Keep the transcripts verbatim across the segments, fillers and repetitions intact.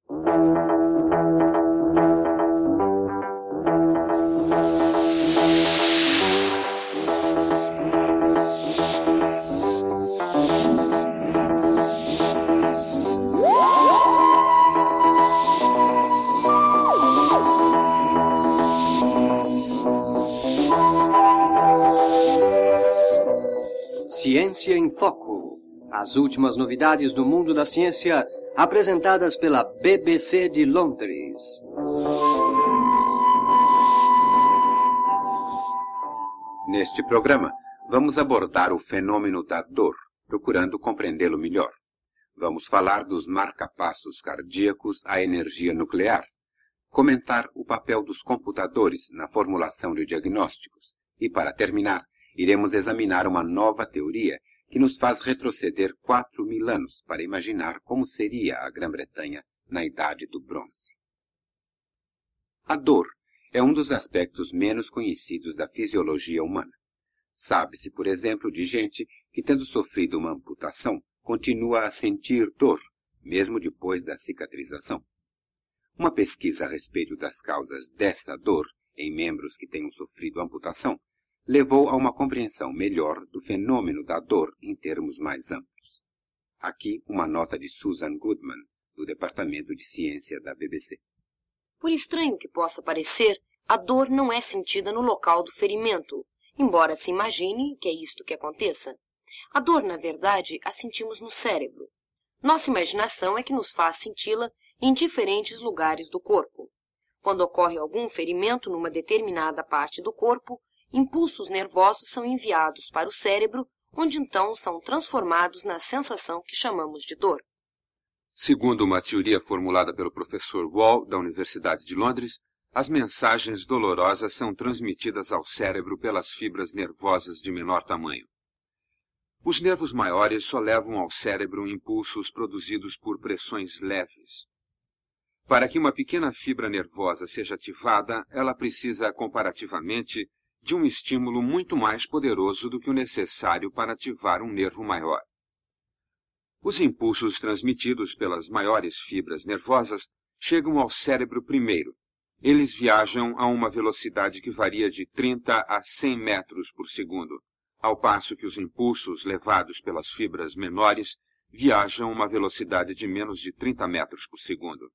Ciência em Foco. As últimas novidades do mundo da ciência, apresentadas pela B B C de Londres. Neste programa, vamos abordar o fenômeno da dor, procurando compreendê-lo melhor. Vamos falar dos marcapassos cardíacos à energia nuclear, comentar o papel dos computadores na formulação de diagnósticos e, para terminar, iremos examinar uma nova teoria que nos faz retroceder quatro mil anos para imaginar como seria a Grã-Bretanha na Idade do Bronze. A dor é um dos aspectos menos conhecidos da fisiologia humana. Sabe-se, por exemplo, de gente que, tendo sofrido uma amputação, continua a sentir dor, mesmo depois da cicatrização. Uma pesquisa a respeito das causas dessa dor em membros que tenham sofrido amputação levou a uma compreensão melhor do fenômeno da dor em termos mais amplos. Aqui uma nota de Susan Goodman, do Departamento de Ciência da B B C. Por estranho que possa parecer, a dor não é sentida no local do ferimento, embora se imagine que é isto que aconteça. A dor, na verdade, a sentimos no cérebro. Nossa imaginação é que nos faz senti-la em diferentes lugares do corpo. Quando ocorre algum ferimento numa determinada parte do corpo, impulsos nervosos são enviados para o cérebro, onde então são transformados na sensação que chamamos de dor. Segundo uma teoria formulada pelo professor Wall, da Universidade de Londres, as mensagens dolorosas são transmitidas ao cérebro pelas fibras nervosas de menor tamanho. Os nervos maiores só levam ao cérebro impulsos produzidos por pressões leves. Para que uma pequena fibra nervosa seja ativada, ela precisa, comparativamente, de um estímulo muito mais poderoso do que o necessário para ativar um nervo maior. Os impulsos transmitidos pelas maiores fibras nervosas chegam ao cérebro primeiro. Eles viajam a uma velocidade que varia de trinta a cem metros por segundo, ao passo que os impulsos levados pelas fibras menores viajam a uma velocidade de menos de trinta metros por segundo.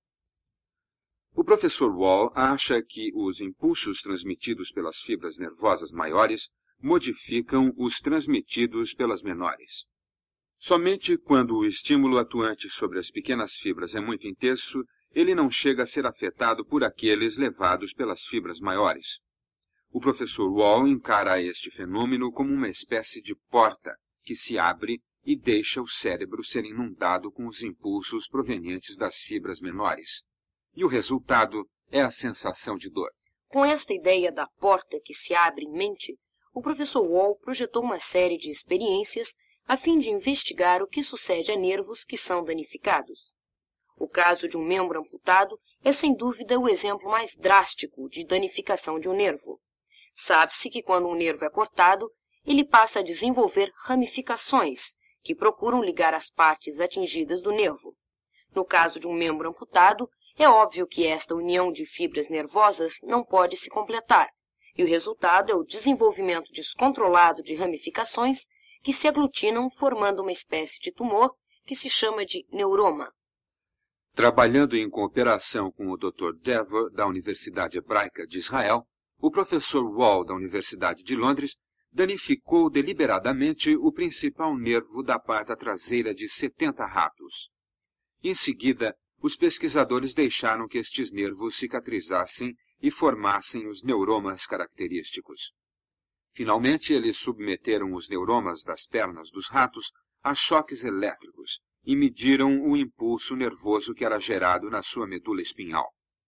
O professor Wall acha que os impulsos transmitidos pelas fibras nervosas maiores modificam os transmitidos pelas menores. Somente quando o estímulo atuante sobre as pequenas fibras é muito intenso, ele não chega a ser afetado por aqueles levados pelas fibras maiores. O professor Wall encara este fenômeno como uma espécie de porta que se abre e deixa o cérebro ser inundado com os impulsos provenientes das fibras menores. E o resultado é a sensação de dor. Com esta ideia da porta que se abre em mente, o professor Wall projetou uma série de experiências a fim de investigar o que sucede a nervos que são danificados. O caso de um membro amputado é sem dúvida o exemplo mais drástico de danificação de um nervo. Sabe-se que quando um nervo é cortado, ele passa a desenvolver ramificações que procuram ligar as partes atingidas do nervo. No caso de um membro amputado, é óbvio que esta união de fibras nervosas não pode se completar, e o resultado é o desenvolvimento descontrolado de ramificações que se aglutinam formando uma espécie de tumor que se chama de neuroma. Trabalhando em cooperação com o doutor Dever, da Universidade Hebraica de Israel, o professor Wall, da Universidade de Londres, danificou deliberadamente o principal nervo da pata traseira de setenta ratos. Em seguida, os pesquisadores deixaram que estes nervos cicatrizassem e formassem os neuromas característicos. Finalmente, eles submeteram os neuromas das pernas dos ratos a choques elétricos e mediram o impulso nervoso que era gerado na sua medula espinhal.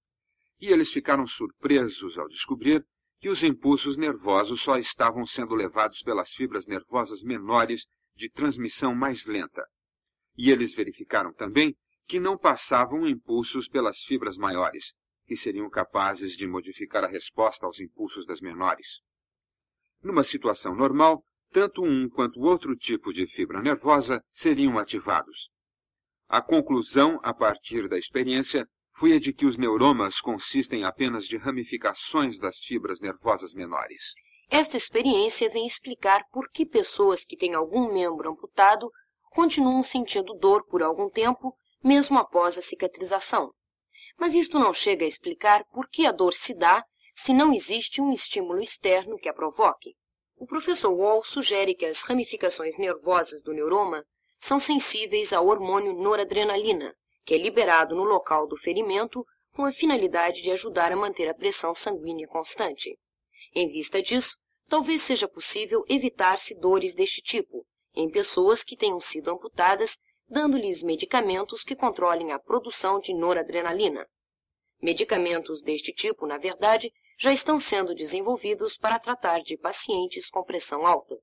E eles ficaram surpresos ao descobrir que os impulsos nervosos só estavam sendo levados pelas fibras nervosas menores de transmissão mais lenta. E eles verificaram também que não passavam impulsos pelas fibras maiores, que seriam capazes de modificar a resposta aos impulsos das menores. Numa situação normal, tanto um quanto o outro tipo de fibra nervosa seriam ativados. A conclusão, a partir da experiência, foi a de que os neuromas consistem apenas de ramificações das fibras nervosas menores. Esta experiência vem explicar por que pessoas que têm algum membro amputado continuam sentindo dor por algum tempo, mesmo após a cicatrização. Mas isto não chega a explicar por que a dor se dá se não existe um estímulo externo que a provoque. O professor Wall sugere que as ramificações nervosas do neuroma são sensíveis ao hormônio noradrenalina, que é liberado no local do ferimento com a finalidade de ajudar a manter a pressão sanguínea constante. Em vista disso, talvez seja possível evitar-se dores deste tipo em pessoas que tenham sido amputadas, dando-lhes medicamentos que controlem a produção de noradrenalina. Medicamentos deste tipo, na verdade, já estão sendo desenvolvidos para tratar de pacientes com pressão alta.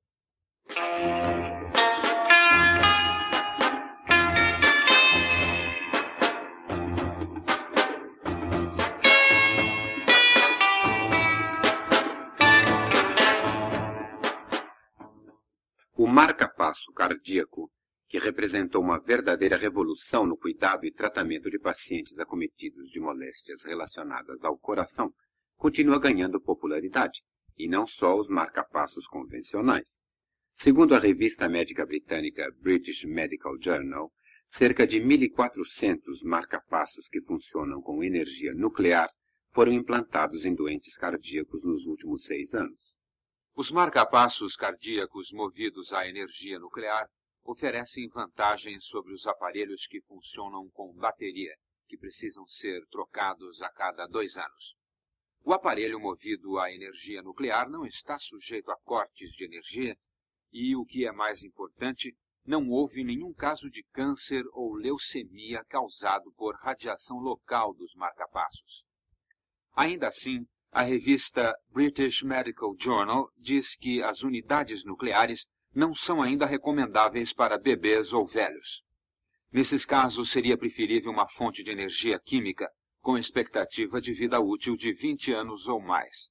O marca-passo cardíaco, que representou uma verdadeira revolução no cuidado e tratamento de pacientes acometidos de moléstias relacionadas ao coração, continua ganhando popularidade, e não só os marca-passos convencionais. Segundo a revista médica britânica British Medical Journal, cerca de mil e quatrocentos marca-passos que funcionam com energia nuclear foram implantados em doentes cardíacos nos últimos seis anos. Os marca-passos cardíacos movidos à energia nuclear oferecem vantagens sobre os aparelhos que funcionam com bateria, que precisam ser trocados a cada dois anos. O aparelho movido à energia nuclear não está sujeito a cortes de energia e, o que é mais importante, não houve nenhum caso de câncer ou leucemia causado por radiação local dos marca-passos. Ainda assim, a revista British Medical Journal diz que as unidades nucleares não são ainda recomendáveis para bebês ou velhos. Nesses casos, seria preferível uma fonte de energia química com expectativa de vida útil de vinte anos ou mais.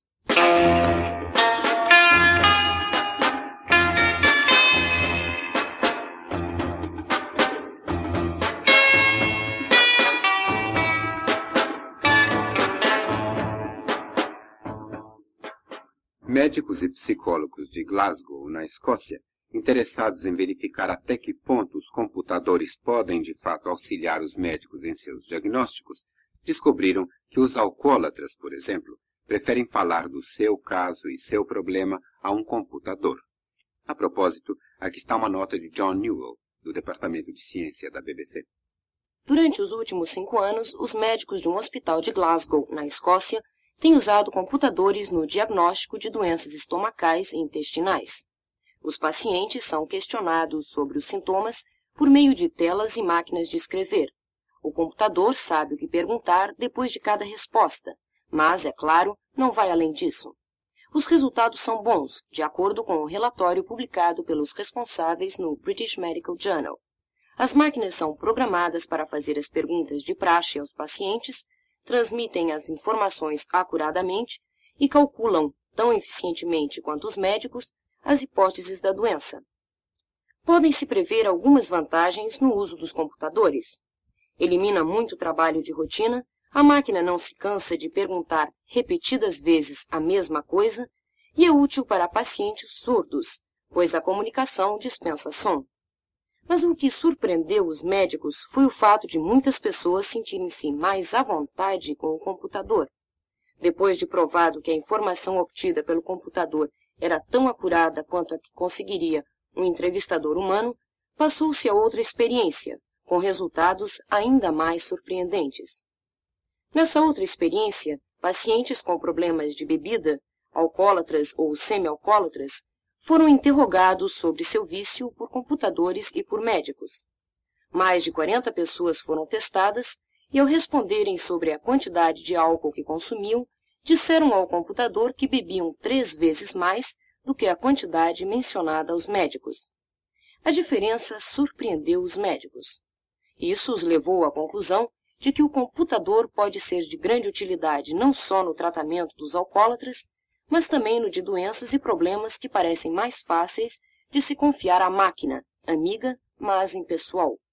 Médicos e psicólogos de Glasgow, na Escócia, interessados em verificar até que ponto os computadores podem de fato auxiliar os médicos em seus diagnósticos, descobriram que os alcoólatras, por exemplo, preferem falar do seu caso e seu problema a um computador. A propósito, aqui está uma nota de John Newell, do Departamento de Ciência da B B C. Durante os últimos cinco anos, os médicos de um hospital de Glasgow, na Escócia, têm usado computadores no diagnóstico de doenças estomacais e intestinais. Os pacientes são questionados sobre os sintomas por meio de telas e máquinas de escrever. O computador sabe o que perguntar depois de cada resposta, mas, é claro, não vai além disso. Os resultados são bons, de acordo com o relatório publicado pelos responsáveis no British Medical Journal. As máquinas são programadas para fazer as perguntas de praxe aos pacientes, transmitem as informações acuradamente e calculam, tão eficientemente quanto os médicos, as hipóteses da doença. Podem-se prever algumas vantagens no uso dos computadores. Elimina muito trabalho de rotina, a máquina não se cansa de perguntar repetidas vezes a mesma coisa e é útil para pacientes surdos, pois a comunicação dispensa som. Mas o que surpreendeu os médicos foi o fato de muitas pessoas sentirem-se mais à vontade com o computador. Depois de provado que a informação obtida pelo computador era tão acurada quanto a que conseguiria um entrevistador humano, passou-se a outra experiência, com resultados ainda mais surpreendentes. Nessa outra experiência, pacientes com problemas de bebida, alcoólatras ou semi-alcoólatras, foram interrogados sobre seu vício por computadores e por médicos. Mais de quarenta pessoas foram testadas e, ao responderem sobre a quantidade de álcool que consumiam, disseram ao computador que bebiam três vezes mais do que a quantidade mencionada aos médicos. A diferença surpreendeu os médicos. Isso os levou à conclusão de que o computador pode ser de grande utilidade não só no tratamento dos alcoólatras, mas também no de doenças e problemas que parecem mais fáceis de se confiar à máquina, amiga, mas impessoal.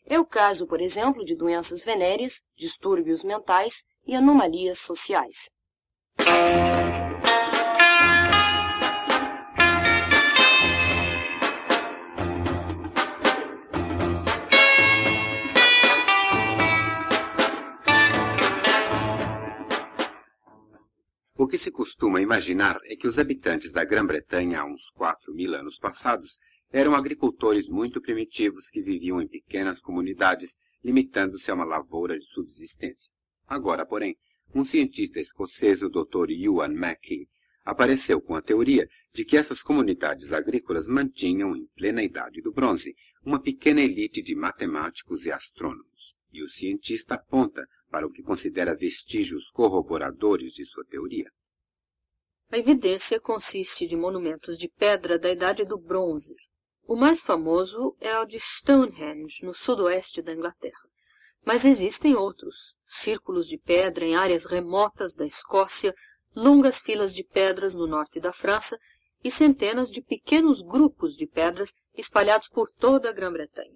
É o caso, por exemplo, de doenças venéreas, distúrbios mentais e anomalias sociais. O que se costuma imaginar é que os habitantes da Grã-Bretanha há uns quatro mil anos passados eram agricultores muito primitivos que viviam em pequenas comunidades, limitando-se a uma lavoura de subsistência. Agora, porém, um cientista escocês, o doutor Ewan Mackey, apareceu com a teoria de que essas comunidades agrícolas mantinham, em plena idade do bronze, uma pequena elite de matemáticos e astrônomos. E o cientista aponta para o que considera vestígios corroboradores de sua teoria. A evidência consiste de monumentos de pedra da Idade do Bronze. O mais famoso é o de Stonehenge, no sudoeste da Inglaterra. Mas existem outros, círculos de pedra em áreas remotas da Escócia, longas filas de pedras no norte da França e centenas de pequenos grupos de pedras espalhados por toda a Grã-Bretanha.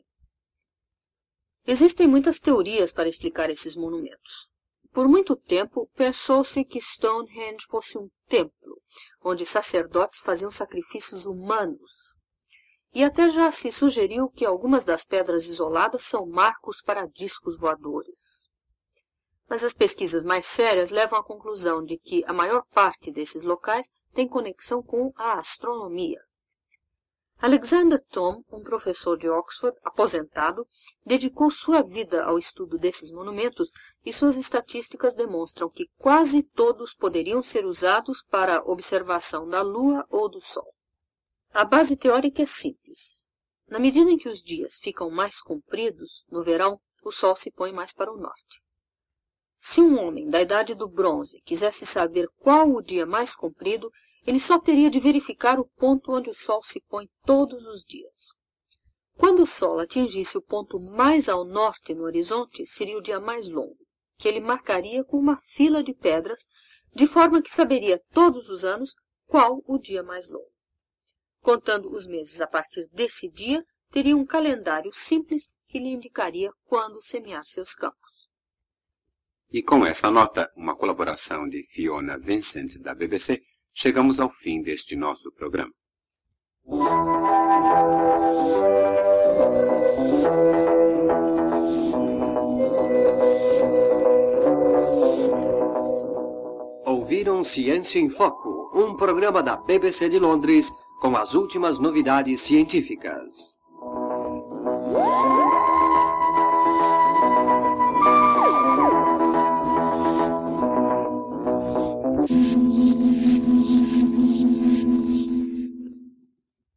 Existem muitas teorias para explicar esses monumentos. Por muito tempo, pensou-se que Stonehenge fosse um templo, onde sacerdotes faziam sacrifícios humanos. E até já se sugeriu que algumas das pedras isoladas são marcos para discos voadores. Mas as pesquisas mais sérias levam à conclusão de que a maior parte desses locais tem conexão com a astronomia. Alexander Thom, um professor de Oxford, aposentado, dedicou sua vida ao estudo desses monumentos e suas estatísticas demonstram que quase todos poderiam ser usados para a observação da Lua ou do Sol. A base teórica é simples. Na medida em que os dias ficam mais compridos, no verão, o Sol se põe mais para o norte. Se um homem da Idade do Bronze quisesse saber qual o dia mais comprido, ele só teria de verificar o ponto onde o Sol se põe todos os dias. Quando o Sol atingisse o ponto mais ao norte no horizonte, seria o dia mais longo, que ele marcaria com uma fila de pedras, de forma que saberia todos os anos qual o dia mais longo. Contando os meses a partir desse dia, teria um calendário simples que lhe indicaria quando semear seus campos. E com essa nota, uma colaboração de Fiona Vincent, da B B C, chegamos ao fim deste nosso programa. Ouviram Ciência em Foco, um programa da B B C de Londres com as últimas novidades científicas. Shh.